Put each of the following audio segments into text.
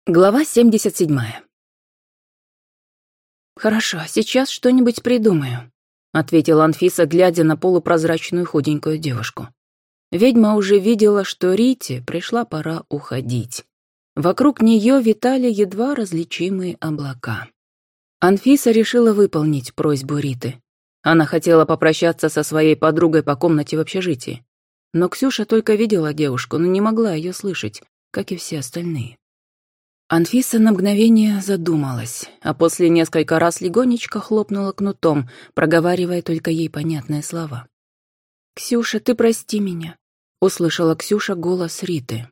Глава 77. «Хорошо, сейчас что-нибудь придумаю», — ответила Анфиса, глядя на полупрозрачную худенькую девушку. Ведьма уже видела, что Рите пришла пора уходить. Вокруг нее витали едва различимые облака. Анфиса решила выполнить просьбу Риты. Она хотела попрощаться со своей подругой по комнате в общежитии. Но Ксюша только видела девушку, но не могла ее слышать, как и все остальные. Анфиса на мгновение задумалась, а после несколько раз легонечко хлопнула кнутом, проговаривая только ей понятные слова. «Ксюша, ты прости меня», — услышала Ксюша голос Риты.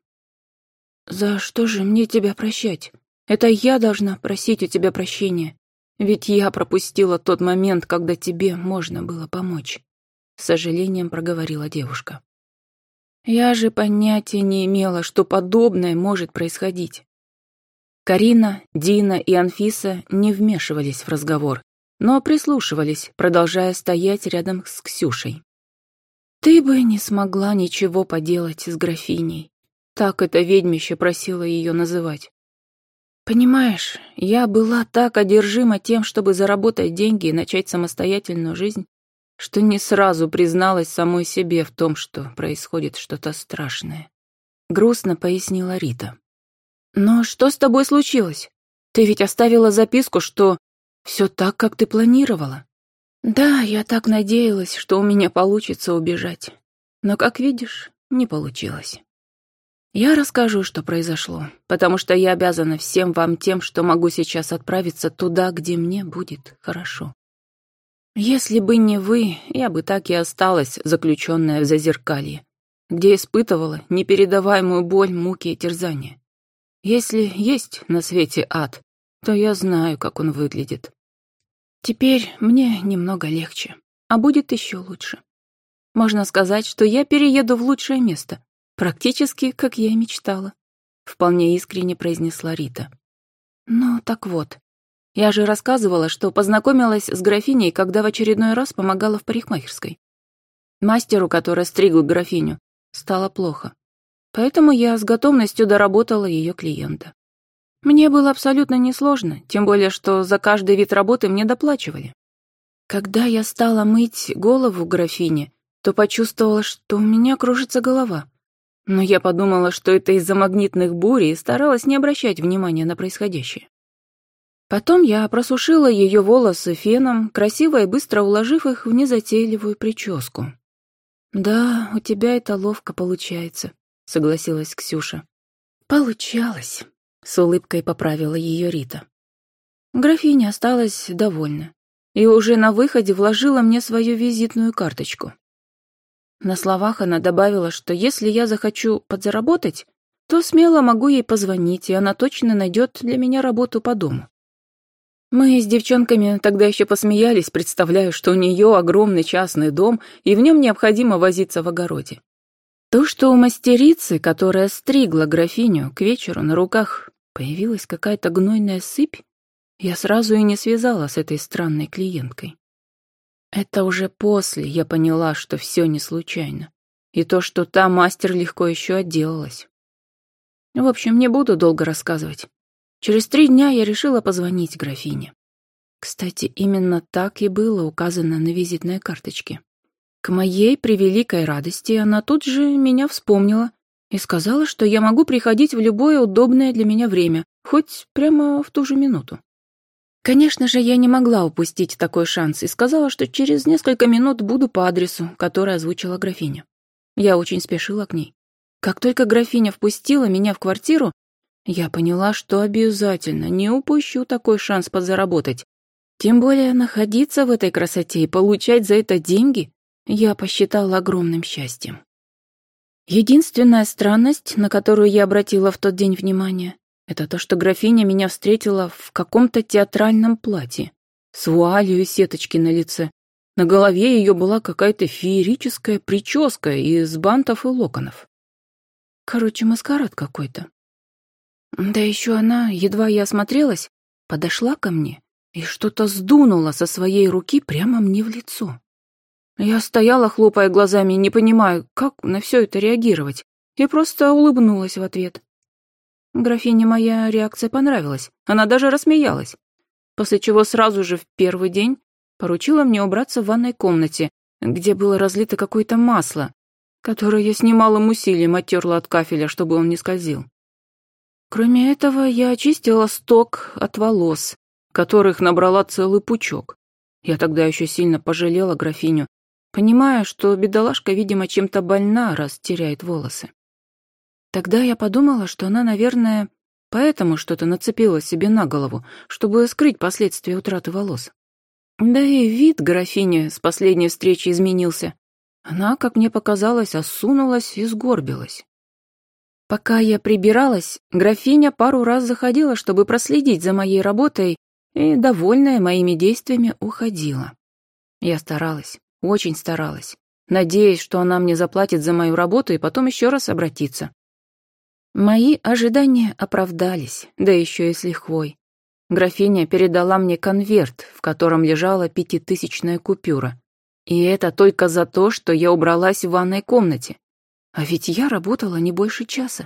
«За что же мне тебя прощать? Это я должна просить у тебя прощения. Ведь я пропустила тот момент, когда тебе можно было помочь», — с сожалением проговорила девушка. «Я же понятия не имела, что подобное может происходить». Карина, Дина и Анфиса не вмешивались в разговор, но прислушивались, продолжая стоять рядом с Ксюшей. «Ты бы не смогла ничего поделать с графиней», — так это ведьмище просило ее называть. «Понимаешь, я была так одержима тем, чтобы заработать деньги и начать самостоятельную жизнь, что не сразу призналась самой себе в том, что происходит что-то страшное», — грустно пояснила Рита. «Но что с тобой случилось? Ты ведь оставила записку, что все так, как ты планировала». «Да, я так надеялась, что у меня получится убежать. Но, как видишь, не получилось. Я расскажу, что произошло, потому что я обязана всем вам тем, что могу сейчас отправиться туда, где мне будет хорошо. Если бы не вы, я бы так и осталась, заключенная в зазеркалье, где испытывала непередаваемую боль, муки и терзания. Если есть на свете ад, то я знаю, как он выглядит. Теперь мне немного легче, а будет еще лучше. Можно сказать, что я перееду в лучшее место, практически, как я и мечтала», — вполне искренне произнесла Рита. «Ну, так вот, я же рассказывала, что познакомилась с графиней, когда в очередной раз помогала в парикмахерской. Мастеру, который стригл графиню, стало плохо. Поэтому я с готовностью доработала ее клиента. Мне было абсолютно несложно, тем более, что за каждый вид работы мне доплачивали. Когда я стала мыть голову графине, то почувствовала, что у меня кружится голова. Но я подумала, что это из-за магнитных бурь и старалась не обращать внимания на происходящее. Потом я просушила ее волосы феном, красиво и быстро уложив их в незатейливую прическу. «Да, у тебя это ловко получается», — согласилась Ксюша. «Получалось», — с улыбкой поправила ее Рита. Графиня осталась довольна и уже на выходе вложила мне свою визитную карточку. На словах она добавила, что если я захочу подзаработать, то смело могу ей позвонить, и она точно найдет для меня работу по дому. Мы с девчонками тогда еще посмеялись, представляя, что у нее огромный частный дом, и в нем необходимо возиться в огороде. То, что у мастерицы, которая стригла графиню, к вечеру на руках появилась какая-то гнойная сыпь, я сразу и не связала с этой странной клиенткой. Это уже после я поняла, что все не случайно, и то, что та мастер легко еще отделалась. В общем, не буду долго рассказывать. Через 3 дня я решила позвонить графине. Кстати, именно так и было указано на визитной карточке. К моей превеликой радости она тут же меня вспомнила и сказала, что я могу приходить в любое удобное для меня время, хоть прямо в ту же минуту. Конечно же, я не могла упустить такой шанс и сказала, что через несколько минут буду по адресу, который озвучила графиня. Я очень спешила к ней. Как только графиня впустила меня в квартиру, я поняла, что обязательно не упущу такой шанс подзаработать. Тем более находиться в этой красоте и получать за это деньги я посчитала огромным счастьем. Единственная странность, на которую я обратила в тот день внимание, это то, что графиня меня встретила в каком-то театральном платье, с вуалью и сеточки на лице. На голове ее была какая-то феерическая прическа из бантов и локонов. Короче, маскарад какой-то. Да еще она, едва я осмотрелась, подошла ко мне и что-то сдунула со своей руки прямо мне в лицо. Я стояла, хлопая глазами, не понимая, как на все это реагировать, и просто улыбнулась в ответ. Графине моя реакция понравилась, она даже рассмеялась, после чего сразу же в первый день поручила мне убраться в ванной комнате, где было разлито какое-то масло, которое я с немалым усилием оттерла от кафеля, чтобы он не скользил. Кроме этого, я очистила сток от волос, которых набрала целый пучок. Я тогда еще сильно пожалела графиню, понимая, что бедолашка, видимо, чем-то больна, раз теряет волосы. Тогда я подумала, что она, наверное, поэтому что-то нацепила себе на голову, чтобы скрыть последствия утраты волос. Да и вид графини с последней встречи изменился. Она, как мне показалось, осунулась и сгорбилась. Пока я прибиралась, графиня пару раз заходила, чтобы проследить за моей работой, и, довольная моими действиями, уходила. Я старалась, очень старалась, надеясь, что она мне заплатит за мою работу и потом еще раз обратится. Мои ожидания оправдались, да еще и с лихвой. Графиня передала мне конверт, в котором лежала 5000-я купюра. И это только за то, что я убралась в ванной комнате. А ведь я работала не больше часа.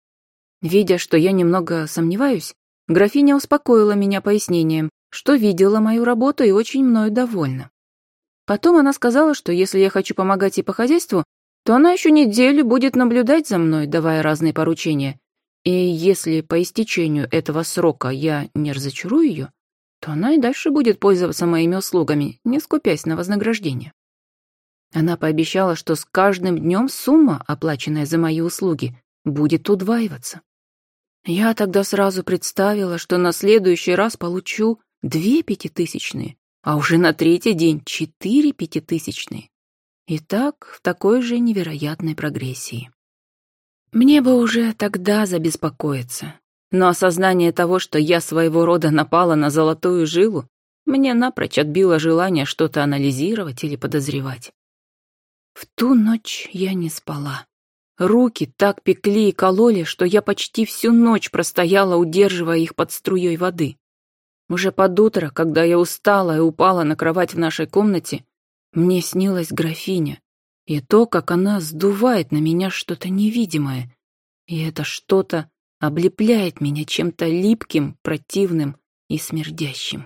Видя, что я немного сомневаюсь, графиня успокоила меня пояснением, что видела мою работу и очень мною довольна. Потом она сказала, что если я хочу помогать ей по хозяйству, то она еще неделю будет наблюдать за мной, давая разные поручения. И если по истечению этого срока я не разочарую ее, то она и дальше будет пользоваться моими услугами, не скупясь на вознаграждение. Она пообещала, что с каждым днем сумма, оплаченная за мои услуги, будет удваиваться. Я тогда сразу представила, что на следующий раз получу 2 5000-е, а уже на третий день 4 5000-е. И так в такой же невероятной прогрессии. Мне бы уже тогда забеспокоиться, но осознание того, что я своего рода напала на золотую жилу, мне напрочь отбило желание что-то анализировать или подозревать. В ту ночь я не спала. Руки так пекли и кололи, что я почти всю ночь простояла, удерживая их под струей воды. Уже под утро, когда я устала и упала на кровать в нашей комнате, мне снилась графиня, и то, как она сдувает на меня что-то невидимое, и это что-то облепляет меня чем-то липким, противным и смердящим.